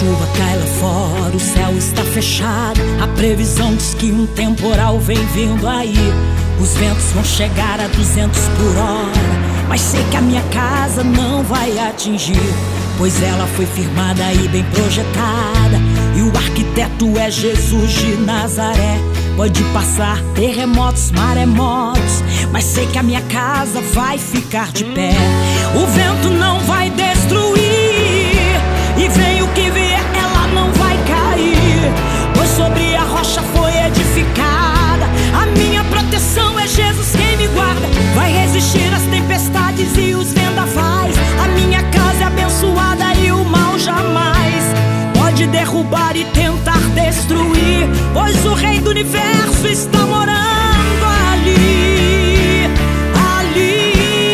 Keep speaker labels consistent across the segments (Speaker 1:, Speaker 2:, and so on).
Speaker 1: chuva cai lá fora, o céu está fechado. A previsão diz que um temporal vem vindo aí. Os ventos vão chegar a 200 por hora, mas sei que a minha casa não vai atingir, pois ela foi firmada e bem projetada, e o arquiteto é Jesus de Nazaré. Pode passar terremotos, maremotos, mas sei que a minha casa vai ficar de pé. O vento não vai destruir, e vem o que vier, ela não vai cair, pois sobre a rocha foi edificada. A minha proteção é Jesus quem me guarda. Vai resistir às tempestades e os vendavais. A minha casa é abençoada e o mal jamais pode derrubar e tentar destruir, pois o Rei do Universo está morando ali, ali.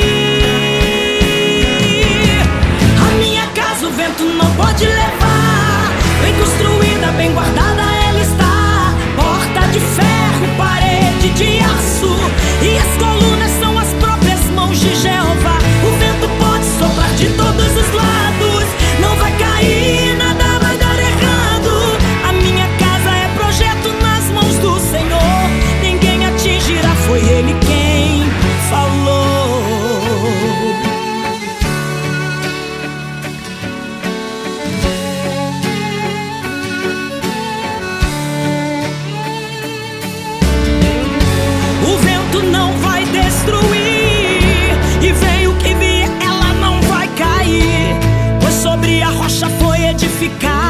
Speaker 1: A minha casa o vento não pode levar, bem construída, bem guardada ela está. Porta de ferro, parede de aço, e as colunas são as próprias mãos de Jeová. O vento pode soprar de todos os lados, não vai cair, nada vai dar errado. A minha casa é projeto nas mãos do Senhor, ninguém atingirá, foi Ele quem falou. O vento não vai destruir, e vem o que vier, ela não vai cair, pois sobre a rocha foi edificada.